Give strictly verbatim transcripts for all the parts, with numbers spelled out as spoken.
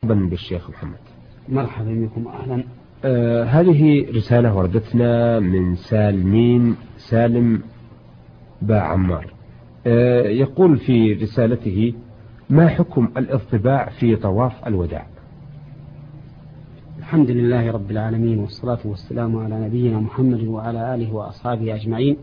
مرحبا بالشيخ محمد. مرحبا بكم أهلا. آه هذه رسالة وردتنا من سالمين سالم باعمار. آه يقول في رسالته: ما حكم الاضطباع في طواف الوداع؟ الحمد لله رب العالمين، والصلاة والسلام على نبينا محمد وعلى آله وأصحابه أجمعين.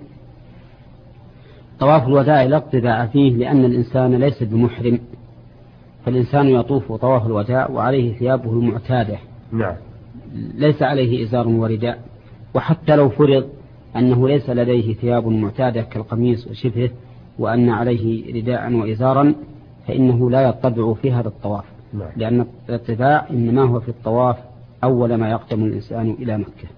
طواف الوداع لا اضطباع فيه، لأن الإنسان ليس بمحرم، فالإنسان يطوف طواف الوداع وعليه ثيابه المعتادة. نعم. ليس عليه إزار ورداء، وحتى لو فرض أنه ليس لديه ثياب معتادة كالقميص وشبهه، وأن عليه رداء وإزارا، فإنه لا يضطبع في هذا الطواف. نعم. لأن الاضطباع إنما هو في الطواف أول ما يقدم الإنسان إلى مكة.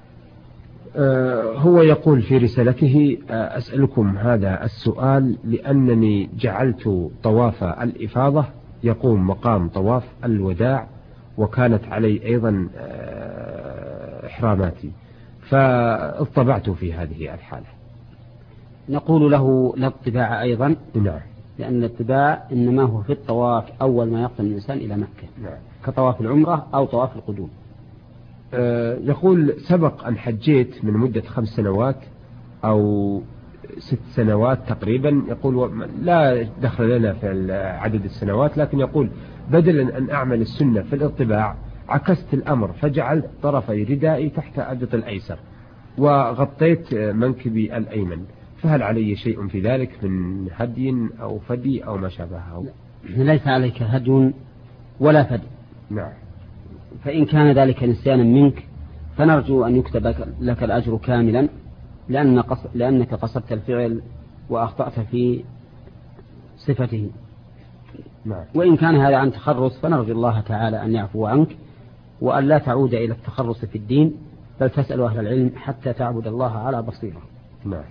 آه هو يقول في رسالته: آه أسألكم هذا السؤال لأنني جعلت طواف الإفاضة يقوم مقام طواف الوداع، وكانت علي أيضا آه إحراماتي، فاضطبعت في هذه الحالة. نقول له لا اضطباع أيضا. نعم. لأن الاضطباع إنما هو في الطواف أول ما يقدم الإنسان إلى مكة. نعم. كطواف العمرة أو طواف القدوم. آه يقول: سبق أن حجيت من مدة خمس سنوات أو ست سنوات تقريبا. يقول لا دخل لنا في عدد السنوات، لكن يقول: بدلا أن أعمل السنة في الاضطباع عكست الأمر، فجعلت طرفي ردائي تحت أبط الأيسر وغطيت منكبي الأيمن، فهل علي شيء في ذلك من هدي أو فدي أو ما شابهه؟ ليس عليك هدي ولا فدي. نعم. فإن كان ذلك نسيانا منك فنرجو أن يكتب لك الأجر كاملا، لأن قص... لأنك قصدت الفعل وأخطأت في صفته. نعم. وإن كان هذا عن تخرص فنرجو الله تعالى أن يعفو عنك، وأن لا تعود إلى التخرص في الدين، بل تسأل أهل العلم حتى تعبد الله على بصيرة. نعم.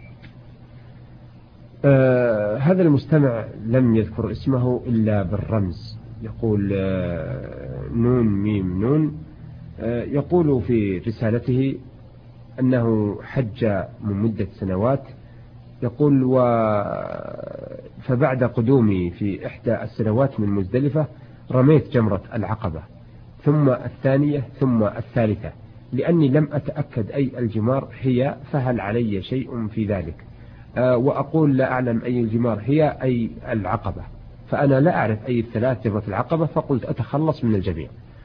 آه هذا المستمع لم يذكر اسمه إلا بالرمز. يقول آه نون ميم نون. آه يقول في رسالته أنه حج من مدة سنوات. يقول: و فبعد قدومي في إحدى السنوات من مزدلفة رميت جمرة العقبة، ثم الثانية ثم الثالثة، لأني لم أتأكد أي الجمار هي، فهل علي شيء في ذلك؟ أه وأقول لا أعلم أي الجمار هي أي العقبة، فأنا لا أعرف أي الثلاث جمرة العقبة، فقلت أتخلص من الجميع.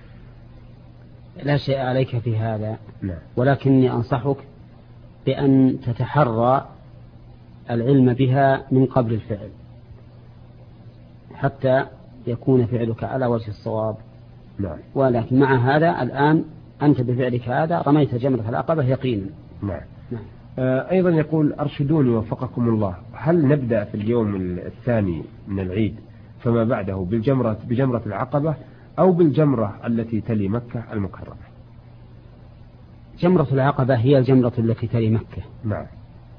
لا شيء عليك في هذا. نعم. ولكني أنصحك بأن تتحرى العلم بها من قبل الفعل، حتى يكون فعلك على وجه الصواب. نعم. ولكن مع هذا الآن أنت بفعلك هذا رميت جمرة العقبة يقينا. نعم. نعم. آه أيضا يقول: أرشدوني وفقكم الله، هل نبدأ في اليوم الثاني من العيد فما بعده بالجمرة بجمرة العقبة أو بالجمرة التي تلي مكة المكرمة؟ جمرة العقبة هي الجمرة التي تلي مكة. نعم.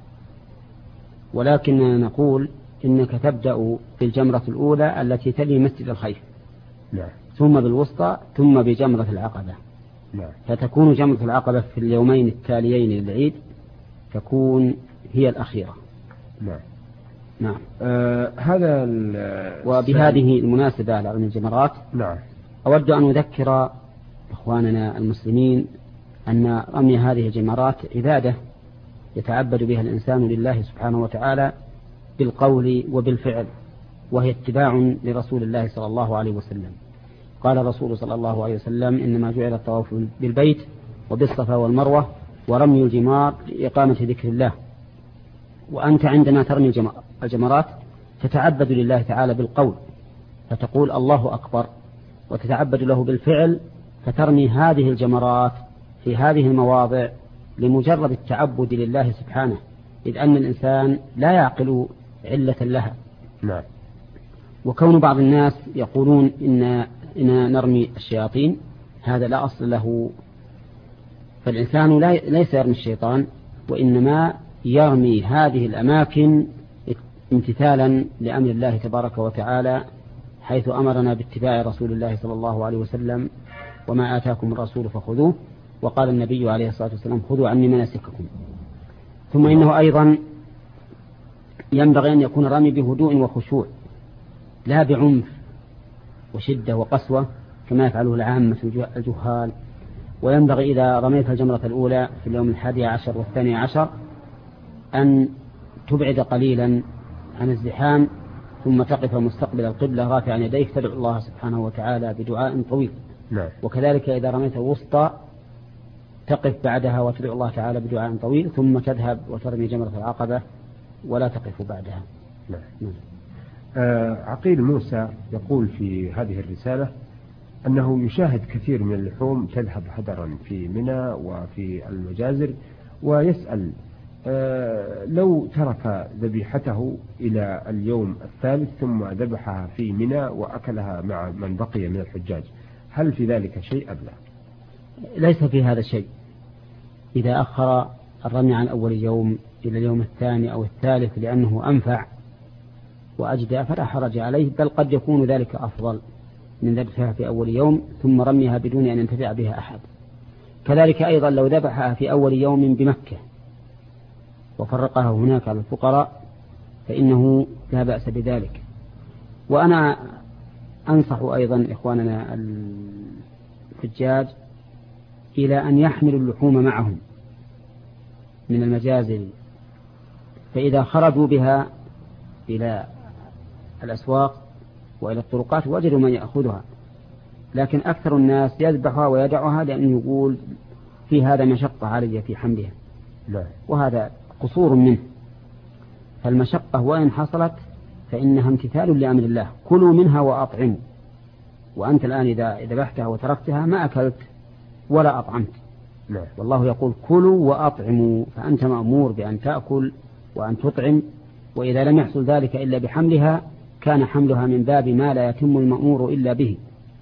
ولكن نقول إنك تبدأ بالجمرة الأولى التي تلي مسجد الخيف. نعم. ثم بالوسطى، ثم بجمرة العقبة. نعم. فتكون جمرة العقبة في اليومين التاليين للعيد تكون هي الأخيرة. نعم. نعم. آه هذا وبهذه المناسبة على علم الجمرات، نعم، أود أن أذكر إخواننا المسلمين أن رمي هذه الجمرات عبادة يتعبد بها الإنسان لله سبحانه وتعالى بالقول وبالفعل، وهي اتباع لرسول الله صلى الله عليه وسلم. قال رسول صلى الله عليه وسلم: إنما جعل الطواف بالبيت وبالصفا والمروة ورمي الجمار لإقامة ذكر الله. وأنت عندما ترمي الجمرات تتعبد لله تعالى بالقول، فتقول الله أكبر، وتتعبد له بالفعل، فترمي هذه الجمرات في هذه المواضع لمجرد التعبد لله سبحانه، إذ أن الإنسان لا يعقل علة لها. نعم. وكون بعض الناس يقولون إن, إن نرمي الشياطين، هذا لا أصل له. فالإنسان لا ليس يرمي الشيطان، وإنما يرمي هذه الأماكن امتثالا لأمر الله تبارك وتعالى، حيث أمرنا باتباع رسول الله صلى الله عليه وسلم: وما آتاكم الرسول فخذوه. وقال النبي عليه الصلاة والسلام: خذوا عني مناسككم. ثم إنه أيضا ينبغي أن يكون الرمي بهدوء وخشوع، لا بعنف وشدة وقسوة، كما يفعله العامة الجهال. وينبغي إذا رميت الجمرة الأولى في اليوم الحادي عشر والثاني عشر أن تبعد قليلا عن الزحام، ثم تقف مستقبل القبلة رافعا يديك تدعو الله سبحانه وتعالى بدعاء طويل. نعم. وكذلك إذا رميت الوسطى تقف بعدها وتدعو الله تعالى بدعاء طويل، ثم تذهب وترمي جمرة العقبة ولا تقف بعدها. نعم. نعم. آه عقيل موسى يقول في هذه الرسالة أنه يشاهد كثير من اللحوم تذهب هدرا في منى وفي المجازر، ويسأل آه لو ترك ذبيحته إلى اليوم الثالث ثم ذبحها في منى وأكلها مع من بقي من الحجاج، هل في ذلك شيء أم لا؟ ليس في هذا شيء. إذا أخر الرمي عن أول يوم إلى اليوم الثاني أو الثالث لأنه أنفع وأجدى فلا حرج عليه، بل قد يكون ذلك أفضل من ذبحها في أول يوم ثم رميها بدون أن ينتفع بها أحد. كذلك أيضا لو ذبحها في أول يوم بمكة وفرقها هناك على الفقراء فإنه لا بأس بذلك. وأنا أنصح أيضا إخواننا الحجاج إلى أن يحملوا اللحوم معهم من المجازر، فإذا خرجوا بها إلى الأسواق وإلى الطرقات وجدوا من يأخذها، لكن أكثر الناس يذبحها ويدعها لأنه يقول في هذا مشقة علي في حملها، وهذا قصور منه. فالمشقة وإن حصلت فإنها امتثال لأمر الله، كلوا منها وأطعموا. وأنت الآن إذا ذبحتها وتركتها ما أكلت ولا أطعمت. لا. والله يقول كلوا وأطعموا، فأنت مأمور بأن تأكل وأن تطعم، وإذا لم يحصل ذلك إلا بحملها كان حملها من باب ما لا يتم المأمور إلا به.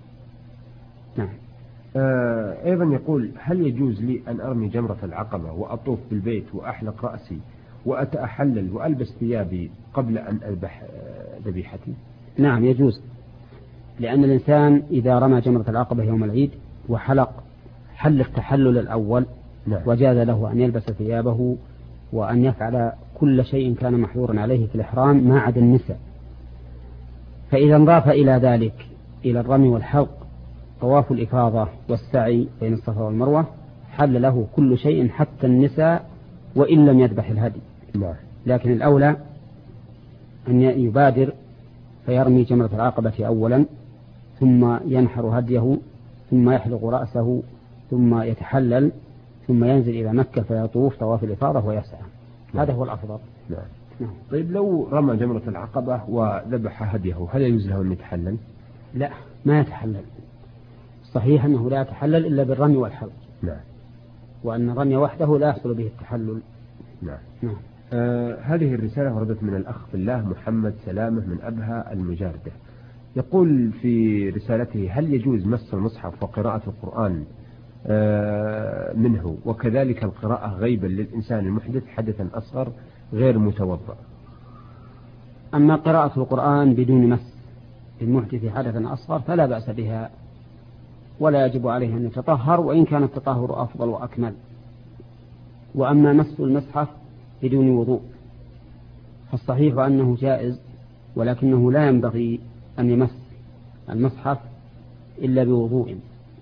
نعم. آه أيضا يقول هل يجوز لي أن أرمي جمرة العقبة وأطوف بالبيت وأحلق رأسي وأتأحلل وألبس ثيابي قبل أن أذبح ذبيحتي؟ نعم يجوز، لأن الإنسان إذا رمى جمرة العقبة يوم العيد وحلق حل التحلل الأول، نعم. وجاز له أن يلبس ثيابه وأن يفعل كل شيء كان محظورا عليه في الإحرام ما عدا النساء. فإذا انضاف إلى ذلك إلى الرمي والحلق طواف الإفاضة والسعي بين الصفا والمروة حل له كل شيء حتى النساء وإن لم يذبح الهدي. نعم. لكن الأولى أن يبادر فيرمي جمرة العقبة أولا، ثم ينحر هديه، ثم يحلق رأسه، ثم يتحلل، ثم ينزل إلى مكة فيطوف طواف الإفاضة ويسعى. نعم. هذا هو الأفضل. نعم. نعم. طيب لو رمى جمرة العقبة وذبح هديه هل يجوز له أن يتحلل؟ لا، ما يتحلل. صحيح أنه لا يتحلل إلا بالرمي والحلق. نعم. وأن الرمي وحده لا يحصل به التحلل. نعم. نعم. آه هذه الرسالة وردت من الأخ في الله محمد سلامة من أبها المجاردة، يقول في رسالته هل يجوز مس المصحف وقراءة القرآن آه منه، وكذلك القراءة غيبا للإنسان المحدث حدثا أصغر غير متوضأ؟ أما قراءة القرآن بدون مس للمحدث حدثا أصغر فلا بأس بها، ولا يجب عليه أن يتطهر، وإن كان التطهر أفضل وأكمل. وأما مس المصحف بدون وضوء فالصحيح أنه جائز، ولكنه لا ينبغي أن يمس المصحف إلا بوضوء.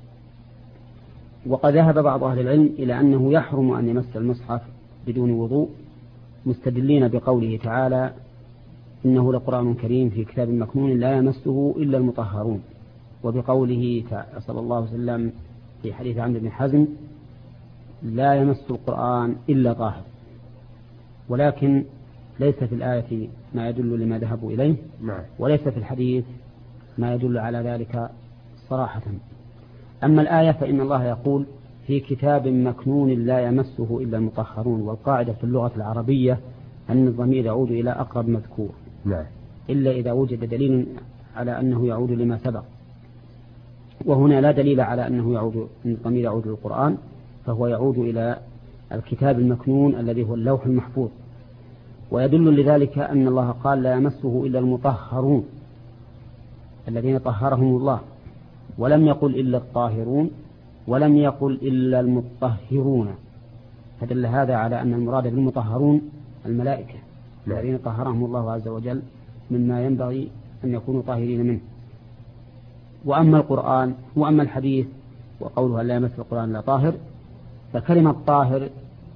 وقد ذهب بعض أهل العلم إلى أنه يحرم أن يمس المصحف بدون وضوء، مستدلين بقوله تعالى إنه لقرآن كريم في كتاب مكنون لا يمسه إلا المطهرون، وبقوله صلى الله عليه وسلم في حديث عمرو بن حزم لا يمس القرآن إلا طاهر. ولكن ليس في الآية ما يدل لما ذهبوا إليه، وليس في الحديث ما يدل على ذلك صراحة. أما الآية فإن الله يقول في كتاب مكنون لا يمسه إلا المطهرون، والقاعدة في اللغة العربية أن الضمير يعود إلى أقرب مذكور، نعم. إلا إذا وجد دليل على أنه يعود لما سبق، وهنا لا دليل على أنه يعود، أن الضمير يعود للقرآن، فهو يعود إلى الكتاب المكنون الذي هو اللوح المحفوظ. ويدل لذلك أن الله قال لا يمسه إلا المطهرون الذين طهرهم الله، ولم يقل إلا الطاهرون، ولم يقل إلا المطهرون، فدل هذا على أن المراد بالمطهرون الملائكة الذين طهرهم الله عز وجل مما ينبغي أن يكونوا طاهرين منه. وأما القرآن وأما الحديث وقوله لا يمس القرآن إلا طاهر، فكلمة طاهر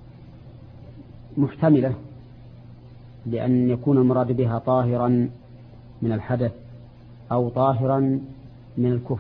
محتملة، لأن يكون المراد بها طاهرا من الحدث أو طاهرا من الكفر،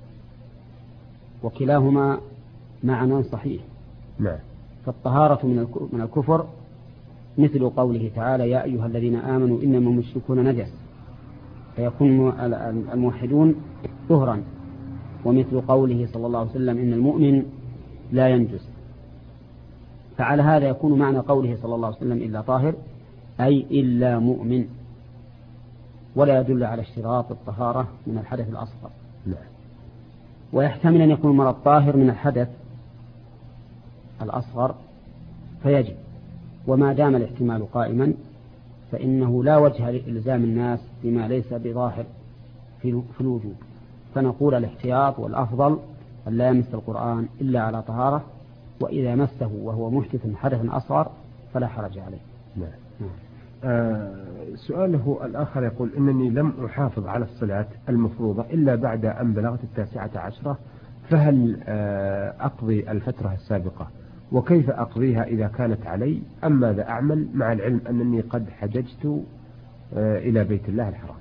وكلاهما معنى صحيح. نعم. فالطهارة من الكفر مثل قوله تعالى يا أيها الذين آمنوا إنما المشركون نجس، فيكون الموحدون طهرا، ومثل قوله صلى الله عليه وسلم إن المؤمن لا ينجس. فعلى هذا يكون معنى قوله صلى الله عليه وسلم إلا طاهر أي إلا مؤمن، ولا يدل على اشتراط الطهارة من الحدث الأصغر. نعم. ويحتمل أن يكون المرض طاهر من الحدث الأصغر فيجب، وما دام الاحتمال قائما فإنه لا وجه لإلزام الناس بما ليس بظاهر في الوجوب، فنقول الاحتياط والأفضل أن لا يمس القرآن إلا على طهارة، وإذا مسه وهو محدث حدث أصغر فلا حرج عليه. نعم. نعم. آه سؤاله الآخر يقول إنني لم أحافظ على الصلاة المفروضة إلا بعد أن بلغت التاسعة عشرة، فهل آه أقضي الفترة السابقة؟ وكيف أقضيها إذا كانت علي؟ أم ماذا أعمل مع العلم أنني قد حججت آه إلى بيت الله الحرام؟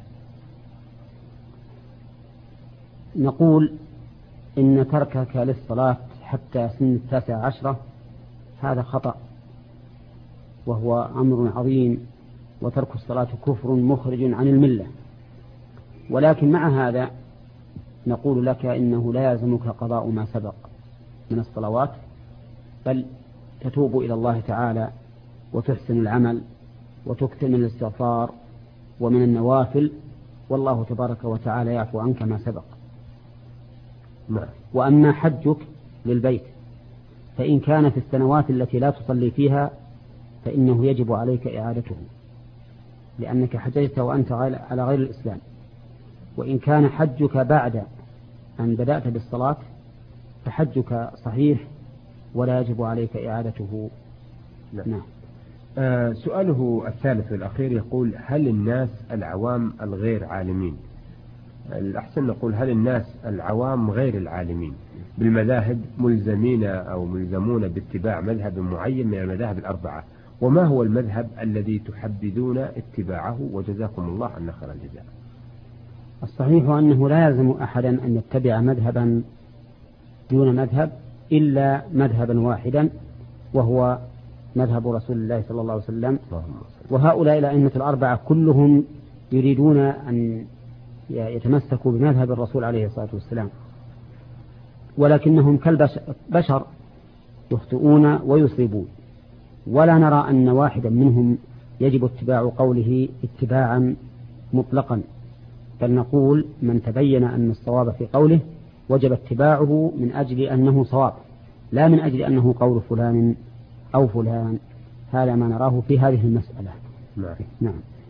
نقول إن تركك للصلاة حتى سن التاسعة عشرة هذا خطأ، وهو أمر عظيم، وترك الصلاة كفر مخرج عن الملة. ولكن مع هذا نقول لك إنه لا يلزمك قضاء ما سبق من الصلوات، بل تتوب إلى الله تعالى وتحسن العمل وتكتم الاستغفار ومن النوافل، والله تبارك وتعالى يعفو عنك ما سبق. نعم. وأما حجك للبيت فإن كان في السنوات التي لا تصلي فيها فإنه يجب عليك إعادته، لأنك حججت وأنت على غير الإسلام. وإن كان حجك بعد أن بدأت بالصلاة فحجك صحيح ولا يجب عليك إعادته. نعم. نعم. آه سؤاله الثالث والأخير يقول هل الناس العوام الغير عالمين، الأحسن نقول هل الناس العوام غير العالمين بالمذاهب ملزمين أو ملزمون باتباع مذهب معين من المذاهب الأربعة، وما هو المذهب الذي تحبذون اتباعه؟ وجزاكم الله عنا خير الجزاء. الصحيح أنه لا يلزم أحدا أن يتبع مذهبا دون مذهب إلا مذهبا واحدا، وهو مذهب رسول الله صلى الله عليه وسلم. وهؤلاء الأئمة الأربعة كلهم يريدون أن يتمسكوا بمذهب الرسول عليه الصلاة والسلام، ولكنهم كالبشر يخطئون ويصيبون، ولا نرى أن واحدا منهم يجب اتباع قوله اتباعا مطلقا، بل نقول من تبين أن الصواب في قوله وجب اتباعه من أجل أنه صواب، لا من أجل أنه قول فلان أو فلان. هذا ما نراه في هذه المسألة. نعم. نعم.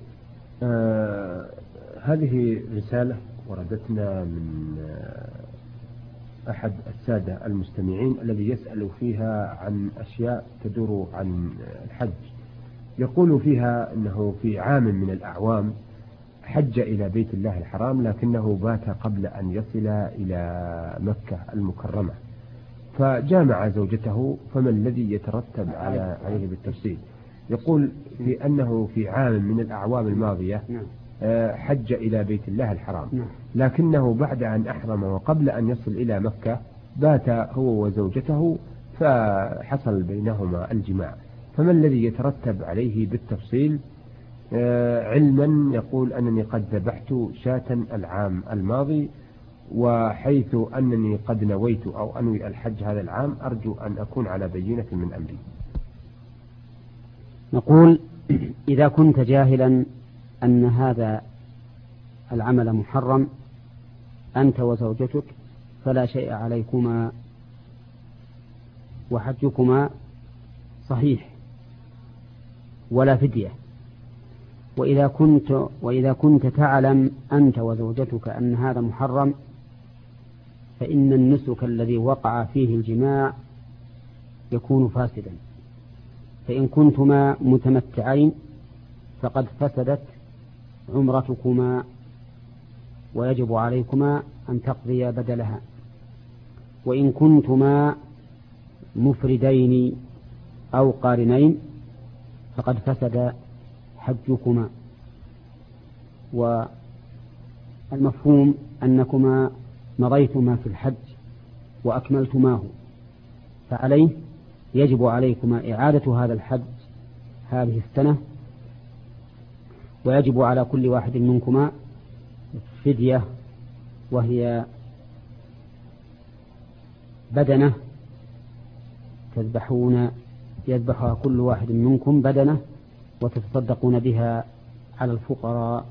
آه هذه رسالة وردتنا من أحد السادة المستمعين الذي يسأل فيها عن أشياء تدور عن الحج. يقول فيها أنه في عام من الأعوام حج إلى بيت الله الحرام، لكنه بات قبل أن يصل إلى مكة المكرمة، فجامع زوجته، فما الذي يترتب على عليه بالتفصيل؟ يقول في أنه في عام من الأعوام الماضية حج إلى بيت الله الحرام، لكنه بعد أن أحرم وقبل أن يصل إلى مكة بات هو وزوجته فحصل بينهما الجماع، فما الذي يترتب عليه بالتفصيل؟ علما يقول أنني قد ذبحت شاة العام الماضي، وحيث أنني قد نويت أو أنوي الحج هذا العام أرجو أن أكون على بينة من أمري. نقول إذا كنت جاهلا أن هذا العمل محرم أنت وزوجتك فلا شيء عليكما وحجكما صحيح ولا فدية. وإذا كنت وإذا كنت تعلم أنت وزوجتك أن هذا محرم فإن النسك الذي وقع فيه الجماع يكون فاسدا، فإن كنتما متمتعين فقد فسدت عمرتكما ويجب عليكما أن تقضي بدلها. وإن كنتما مفردين أو قارنين فقد فسد حجكما. والمفهوم أنكما مضيتما في الحج وأكملتماه، فعليه يجب عليكما إعادة هذا الحج هذه السنة، ويجب على كل واحد منكما فدية، وهي بدنة تذبحون يذبحها كل واحد منكم بدنة وتتصدقون بها على الفقراء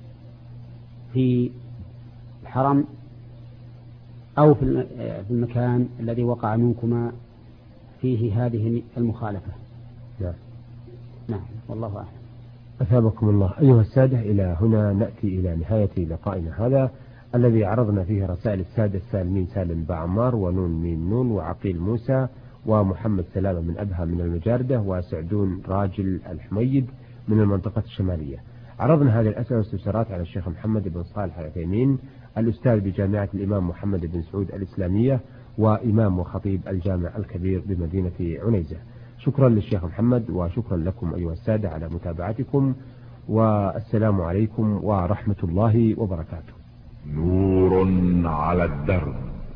في الحرم أو في المكان الذي وقع منكما فيه هذه المخالفة. نعم. نعم، والله أعلم. أثابكم الله. أيها السادة، إلى هنا نأتي إلى نهاية لقائنا هذا الذي عرضنا فيه رسائل السادة السالمين سالم بعمار ونون ميم نون وعقيل موسى ومحمد سلامة من أبها من المجاردة وسعدون راجل الحميد من المنطقة الشمالية. عرضنا هذه الأسئلة والاستفسارات على الشيخ محمد بن صالح العثيمين الأستاذ بجامعة الإمام محمد بن سعود الإسلامية وإمام وخطيب الجامع الكبير بمدينة عنيزة. شكرا للشيخ محمد وشكرا لكم أيها السادة على متابعتكم، والسلام عليكم ورحمة الله وبركاته. نور على الدرب،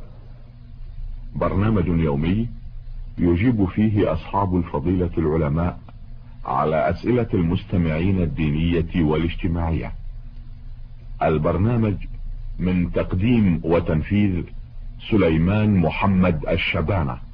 برنامج يومي يجيب فيه أصحاب الفضيلة العلماء على أسئلة المستمعين الدينية والاجتماعية. البرنامج من تقديم وتنفيذ سليمان محمد الشبانة.